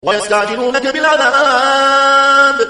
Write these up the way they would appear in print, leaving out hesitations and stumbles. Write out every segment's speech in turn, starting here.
ويستعجلونك بالعذاب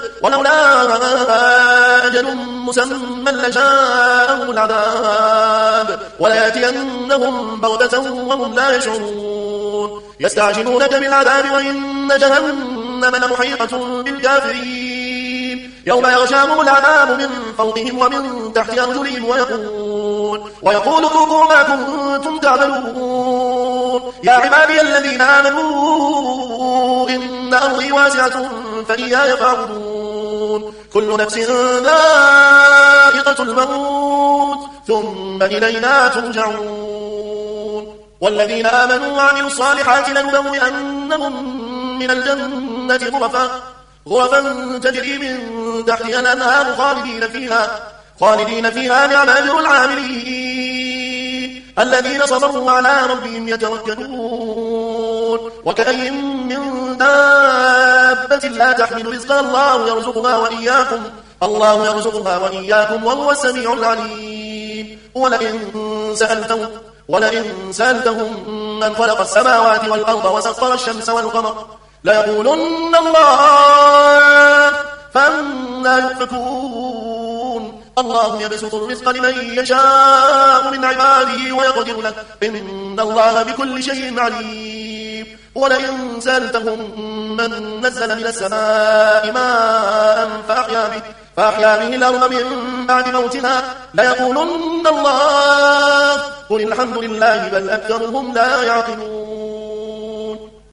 ولولا أجل مسمى لجاءهم العذاب وليأتينهم بغتة وهم لا يشعرون يستعجلونك بالعذاب وإن جهنم لمحيطة بالكافرين يوم يغشاهم العذاب من فوقهم ومن تحت أرجلهم ويقول ذوقوا ما كنتم تعملون يا عبادي الذين آمنوا إن أرضي واسعة فإياي فاعبدون كل نفس ذائقة الموت ثم إلينا ترجعون والذين آمنوا وعملوا الصالحات لنبوئنهم من الجنة غرفا تجري من تحتها الأنهار خالدين فيها نعم أجر العاملين الذين صبروا على ربهم يتوكلون وكأين من دابة لا تحمل رزقها الله يرزقها وإياكم وهو السميع العليم ولئن سألتهم من خلق السماوات والأرض وسخر الشمس والقمر ليقولن الله فأنى يؤفكون الله يبسط الرزق لمن يشاء من عباده ويقدر له إن الله بكل شيء عليم ولئن سألتهم من نزل من السماء ماء فأحيا به الأرض من بعد موتها ليقولن الله قل الحمد لله بل أكثرهم لا يعقلون